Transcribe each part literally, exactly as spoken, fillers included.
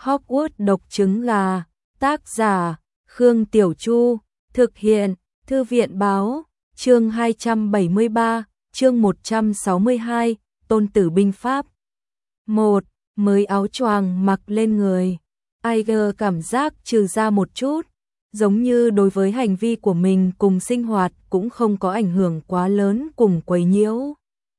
Hogwarts độc trứng gà, tác giả, Khương Tiểu Chu, thực hiện, Thư viện báo, chương hai trăm bảy mươi ba, chương một trăm sáu mươi hai, Tôn tử binh pháp. một. Mới áo choàng mặc lên người. Iger cảm giác trừ ra một chút, giống như đối với hành vi của mình cùng sinh hoạt cũng không có ảnh hưởng quá lớn cùng quấy nhiễu.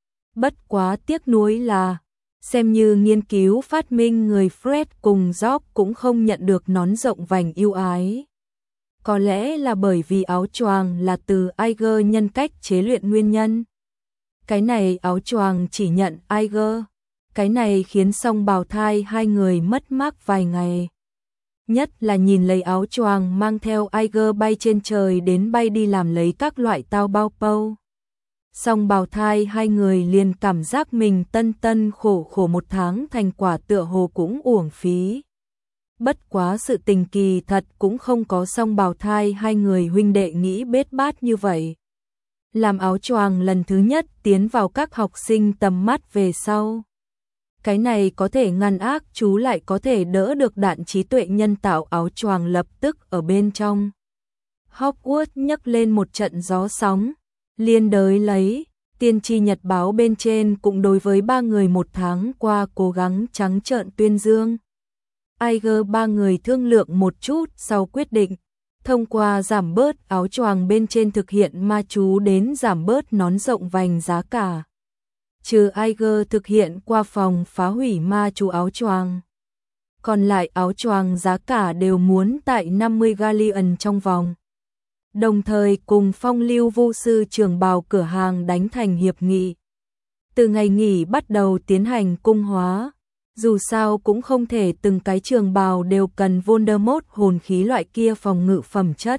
Bất quá tiếc nuối là, xem như nghiên cứu phát minh người Fred cùng George cũng không nhận được nón rộng vành ưu ái. Có lẽ là bởi vì áo choàng là từ Iger nhân cách chế luyện nguyên nhân. Cái này áo choàng chỉ nhận Iger. Cái này khiến song bào thai hai người mất mát vài ngày. Nhất là nhìn lấy áo choàng mang theo Iger bay trên trời đến bay đi làm lấy các loại tao bao pâu. Song bào thai hai người liền cảm giác mình tân tân khổ khổ một tháng thành quả tựa hồ cũng uổng phí. Bất quá sự tình kỳ thật cũng không có song bào thai hai người huynh đệ nghĩ bết bát như vậy. Làm áo choàng lần thứ nhất tiến vào các học sinh tầm mắt về sau. Cái này có thể ngăn ác chú lại có thể đỡ được đạn trí tuệ nhân tạo áo choàng lập tức ở bên trong. Hogwarts nhấc lên một trận gió sóng, liên đới lấy, tiên tri nhật báo bên trên cũng đối với ba người một tháng qua cố gắng trắng trợn tuyên dương. Iger ba người thương lượng một chút sau quyết định, thông qua giảm bớt áo choàng bên trên thực hiện ma chú đến giảm bớt nón rộng vành giá cả. Trừ Iger thực hiện qua phòng phá hủy ma chú áo choàng. Còn lại áo choàng giá cả đều muốn tại năm mươi galleon trong vòng. Đồng thời cùng phong lưu vu sư trường bào cửa hàng đánh thành hiệp nghị. Từ ngày nghỉ bắt đầu tiến hành cung hóa. Dù sao cũng không thể từng cái trường bào đều cần Voldemort hồn khí loại kia phòng ngự phẩm chất.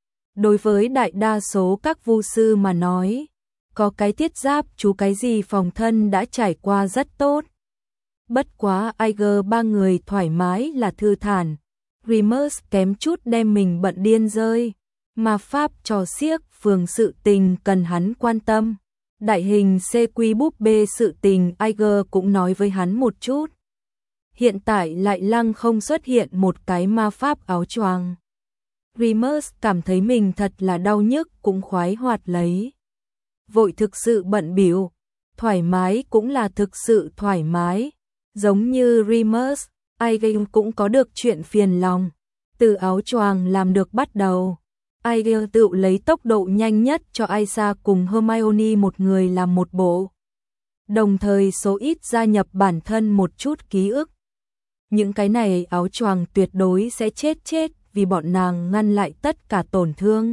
Đối với đại đa số các vu sư mà nói, có cái thiết giáp chú cái gì phòng thân đã trải qua rất tốt. Bất quá Iger ba người thoải mái là thư thản. Remus kém chút đem mình bận điên rơi. Mà pháp trò xiếc phường sự tình cần hắn quan tâm. Đại hình xê quy búp bê sự tình Iger cũng nói với hắn một chút. Hiện tại lại lăng không xuất hiện một cái ma pháp áo choàng. Remus cảm thấy mình thật là đau nhức cũng khoái hoạt lấy. Vội thực sự bận bịu, thoải mái cũng là thực sự thoải mái. Giống như Remus, Iger cũng có được chuyện phiền lòng. Từ áo choàng làm được bắt đầu, Iger tự lấy tốc độ nhanh nhất cho Isa cùng Hermione một người làm một bộ. Đồng thời số ít gia nhập bản thân một chút ký ức. Những cái này áo choàng tuyệt đối sẽ chết chết vì bọn nàng ngăn lại tất cả tổn thương.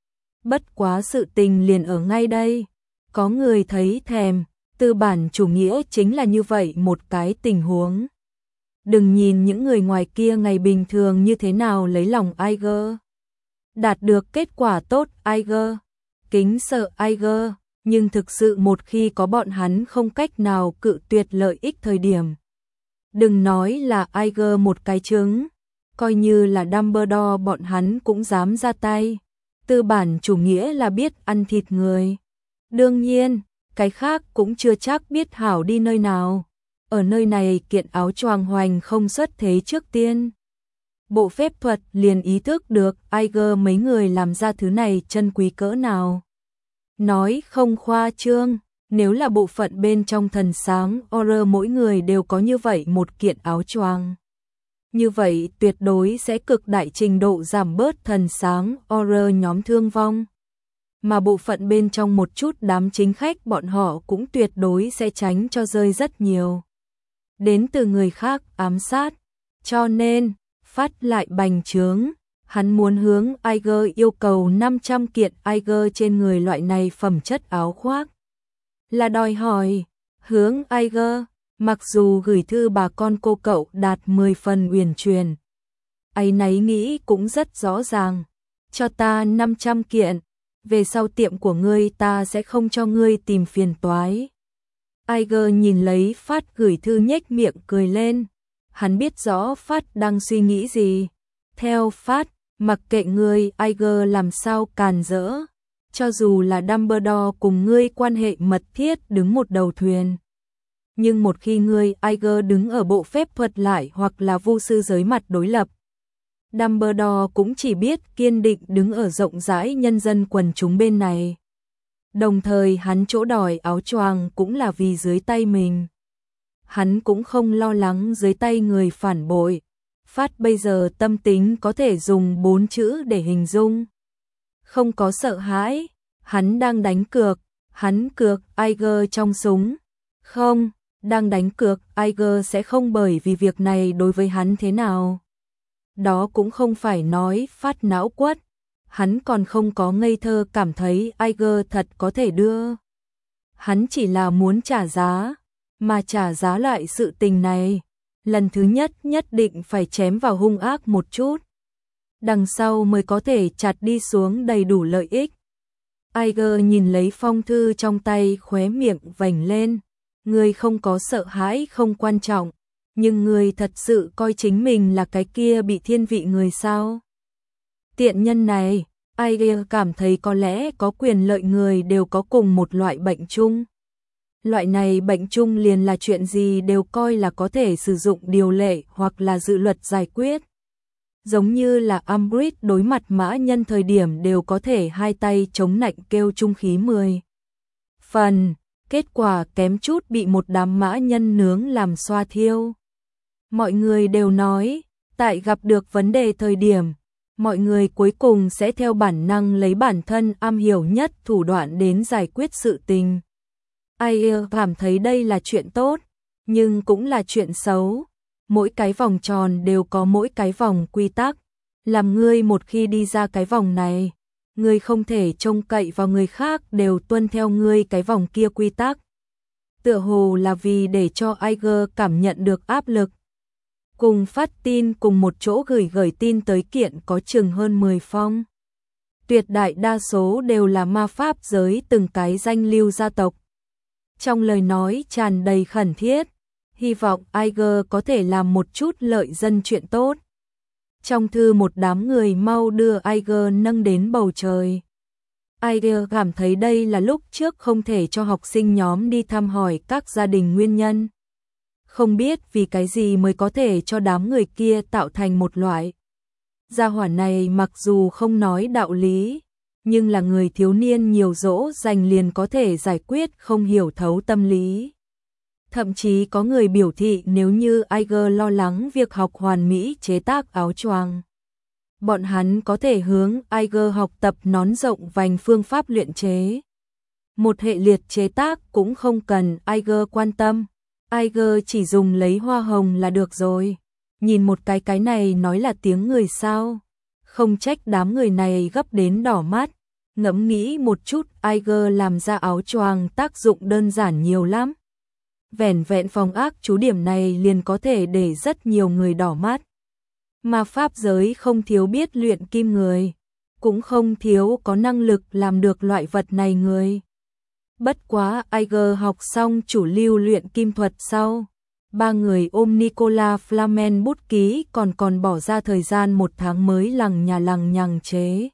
Bất quá sự tình liền ở ngay đây. Có người thấy thèm, tư bản chủ nghĩa chính là như vậy một cái tình huống. Đừng nhìn những người ngoài kia ngày bình thường như thế nào lấy lòng Iger. Đạt được kết quả tốt Iger, kính sợ Iger, nhưng thực sự một khi có bọn hắn không cách nào cự tuyệt lợi ích thời điểm. Đừng nói là Iger một cái trứng, coi như là Dumbledore bọn hắn cũng dám ra tay. Tư bản chủ nghĩa là biết ăn thịt người. Đương nhiên, cái khác cũng chưa chắc biết hảo đi nơi nào. Ở nơi này kiện áo choàng hoành không xuất thế trước tiên. Bộ phép thuật liền ý thức được Iger mấy người làm ra thứ này chân quý cỡ nào. Nói không khoa trương, nếu là bộ phận bên trong thần sáng Auror mỗi người đều có như vậy một kiện áo choàng. Như vậy tuyệt đối sẽ cực đại trình độ giảm bớt thần sáng Auror nhóm thương vong. Mà bộ phận bên trong một chút đám chính khách bọn họ cũng tuyệt đối sẽ tránh cho rơi rất nhiều. Đến từ người khác ám sát. Cho nên, phát lại bành trướng, hắn muốn hướng Iger yêu cầu năm trăm kiện Iger trên người loại này phẩm chất áo khoác. Là đòi hỏi, hướng Iger, mặc dù gửi thư bà con cô cậu đạt mười phần uyển chuyển. Ấy nấy nghĩ cũng rất rõ ràng, cho ta năm trăm kiện, về sau tiệm của ngươi ta sẽ không cho ngươi tìm phiền toái. Iger nhìn lấy Phát gửi thư nhếch miệng cười lên. Hắn biết rõ Phát đang suy nghĩ gì. Theo Phát, mặc kệ ngươi Iger làm sao càn rỡ. Cho dù là Dumbledore cùng ngươi quan hệ mật thiết đứng một đầu thuyền. Nhưng một khi ngươi Iger đứng ở bộ phép thuật lại hoặc là vu sư giới mặt đối lập, Dumbledore cũng chỉ biết kiên định đứng ở rộng rãi nhân dân quần chúng bên này. Đồng thời hắn chỗ đòi áo choàng cũng là vì dưới tay mình. Hắn cũng không lo lắng dưới tay người phản bội. Phát bây giờ tâm tính có thể dùng bốn chữ để hình dung. Không có sợ hãi, hắn đang đánh cược, hắn cược Iger trong súng. Không, đang đánh cược Iger sẽ không bởi vì việc này đối với hắn thế nào. Đó cũng không phải nói Phát não quất, hắn còn không có ngây thơ cảm thấy Iger thật có thể đưa. Hắn chỉ là muốn trả giá, mà trả giá lại sự tình này. Lần thứ nhất nhất định phải chém vào hung ác một chút. Đằng sau mới có thể chặt đi xuống đầy đủ lợi ích. Iger nhìn lấy phong thư trong tay khóe miệng vành lên. Ngươi không có sợ hãi không quan trọng. Nhưng ngươi thật sự coi chính mình là cái kia bị thiên vị người sao? Tiện nhân này, Iger cảm thấy có lẽ có quyền lợi người đều có cùng một loại bệnh chung. Loại này bệnh chung liền là chuyện gì đều coi là có thể sử dụng điều lệ hoặc là dự luật giải quyết. Giống như là Umbridge đối mặt mã nhân thời điểm đều có thể hai tay chống nạnh kêu trung khí mười phần, kết quả kém chút bị một đám mã nhân nướng làm xoa thiêu. Mọi người đều nói, tại gặp được vấn đề thời điểm, mọi người cuối cùng sẽ theo bản năng lấy bản thân am hiểu nhất thủ đoạn đến giải quyết sự tình. Iger cảm thấy đây là chuyện tốt, nhưng cũng là chuyện xấu. Mỗi cái vòng tròn đều có mỗi cái vòng quy tắc. Làm ngươi một khi đi ra cái vòng này, ngươi không thể trông cậy vào người khác đều tuân theo ngươi cái vòng kia quy tắc. Tựa hồ là vì để cho Iger cảm nhận được áp lực. Cùng phát tin cùng một chỗ gửi gửi tin tới kiện có chừng hơn mười phong. Tuyệt đại đa số đều là ma pháp giới từng cái danh lưu gia tộc. Trong lời nói tràn đầy khẩn thiết, hy vọng Iger có thể làm một chút lợi dân chuyện tốt. Trong thư một đám người mau đưa Iger nâng đến bầu trời. Iger cảm thấy đây là lúc trước không thể cho học sinh nhóm đi thăm hỏi các gia đình nguyên nhân. Không biết vì cái gì mới có thể cho đám người kia tạo thành một loại. Gia hỏa này mặc dù không nói đạo lý, nhưng là người thiếu niên nhiều dỗ dành liền có thể giải quyết không hiểu thấu tâm lý. Thậm chí có người biểu thị nếu như Iger lo lắng việc học hoàn mỹ chế tác áo choàng, bọn hắn có thể hướng Iger học tập nón rộng vành phương pháp luyện chế. Một hệ liệt chế tác cũng không cần Iger quan tâm, Iger chỉ dùng lấy hoa hồng là được rồi. Nhìn một cái cái này nói là tiếng người sao? Không trách đám người này gấp đến đỏ mắt. Ngẫm nghĩ một chút, Iger làm ra áo choàng tác dụng đơn giản nhiều lắm. Vẻn vẹn phòng ác chú điểm này liền có thể để rất nhiều người đỏ mắt. Mà pháp giới không thiếu biết luyện kim người, cũng không thiếu có năng lực làm được loại vật này người. Bất quá Iger học xong chủ lưu luyện kim thuật sau, ba người ôm Nicola Flamel bút ký còn còn bỏ ra thời gian một tháng mới lằng nhà lằng nhằng chế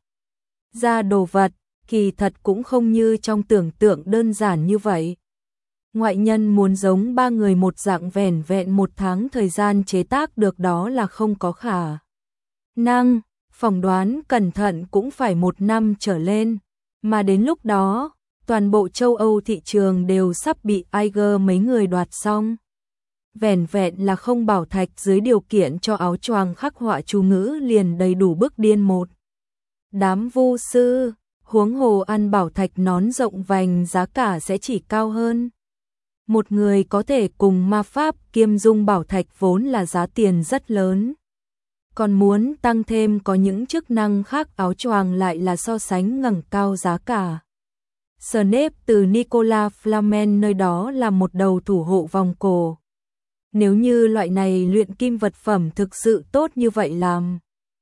ra đồ vật, kỳ thật cũng không như trong tưởng tượng đơn giản như vậy. Ngoại nhân muốn giống ba người một dạng vẻn vẹn một tháng thời gian chế tác được đó là không có khả năng, phỏng đoán cẩn thận cũng phải một năm trở lên, mà đến lúc đó, toàn bộ châu Âu thị trường đều sắp bị Iger mấy người đoạt xong. Vẻn vẹn là không bảo thạch dưới điều kiện cho áo choàng khắc họa chú ngữ liền đầy đủ bức điên một đám vu sư, huống hồ ăn bảo thạch nón rộng vành giá cả sẽ chỉ cao hơn. Một người có thể cùng ma pháp kiêm dung bảo thạch vốn là giá tiền rất lớn. Còn muốn tăng thêm có những chức năng khác áo choàng lại là so sánh ngẩng cao giá cả. Snape từ Nicola Flamel nơi đó là một đầu thủ hộ vòng cổ. Nếu như loại này luyện kim vật phẩm thực sự tốt như vậy làm,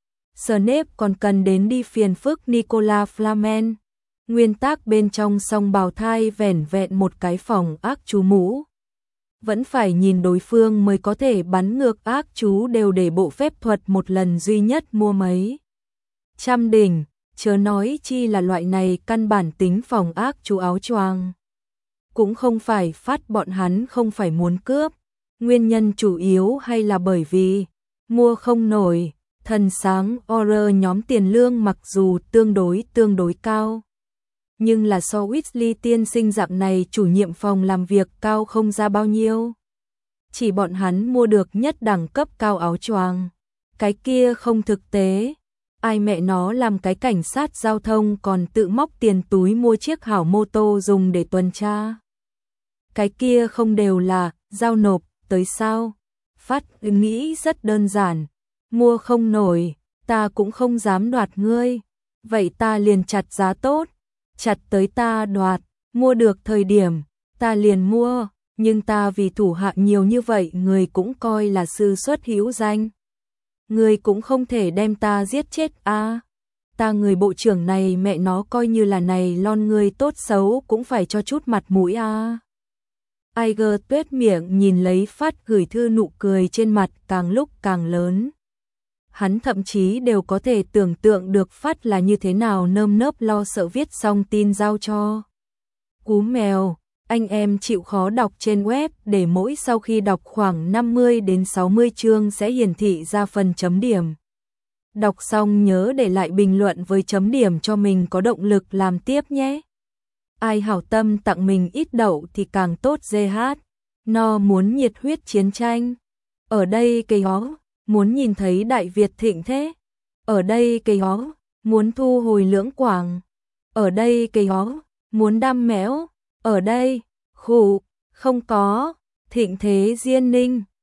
Snape còn cần đến đi phiền phức Nicola Flamel. Nguyên tắc bên trong song bào thai vẻn vẹn một cái phòng ác chú mũ. Vẫn phải nhìn đối phương mới có thể bắn ngược ác chú đều để bộ phép thuật một lần duy nhất mua mấy trăm đỉnh, chớ nói chi là loại này căn bản tính phòng ác chú áo choàng. cũng không phải phát bọn hắn không phải muốn cướp, nguyên nhân chủ yếu hay là bởi vì mua không nổi, thần sáng Auror nhóm tiền lương mặc dù tương đối tương đối cao. Nhưng là so Weasley tiên sinh dạng này chủ nhiệm phòng làm việc cao không ra bao nhiêu. Chỉ bọn hắn mua được nhất đẳng cấp cao áo choàng. Cái kia không thực tế. Ai mẹ nó làm cái cảnh sát giao thông còn tự móc tiền túi mua chiếc hảo mô tô dùng để tuần tra. Cái kia không đều là giao nộp tới sao? Phát nghĩ rất đơn giản. Mua không nổi, ta cũng không dám đoạt ngươi. Vậy ta liền chặt giá tốt. Chặt tới ta đoạt, mua được thời điểm, ta liền mua, nhưng ta vì thủ hạ nhiều như vậy người cũng coi là sư xuất hữu danh. Người cũng không thể đem ta giết chết a à, ta người bộ trưởng này mẹ nó coi như là này lon người tốt xấu cũng phải cho chút mặt mũi a à. Iger tuét miệng nhìn lấy Phát gửi thư, nụ cười trên mặt càng lúc càng lớn. Hắn thậm chí đều có thể tưởng tượng được Phát là như thế nào nơm nớp lo sợ viết xong tin giao cho. Cú mèo, anh em chịu khó đọc trên web để mỗi sau khi đọc khoảng năm mươi đến sáu mươi chương sẽ hiển thị ra phần chấm điểm. Đọc xong nhớ để lại bình luận với chấm điểm cho mình có động lực làm tiếp nhé. Ai hảo tâm tặng mình ít đậu thì càng tốt giê hát. No muốn nhiệt huyết chiến tranh. Ở đây cây hó. Muốn nhìn thấy Đại Việt thịnh thế. Ở đây cây hó, muốn thu hồi Lưỡng Quảng. Ở đây cây hó, muốn đam mẽo. Ở đây, khủ, không có, thịnh thế Diên Ninh.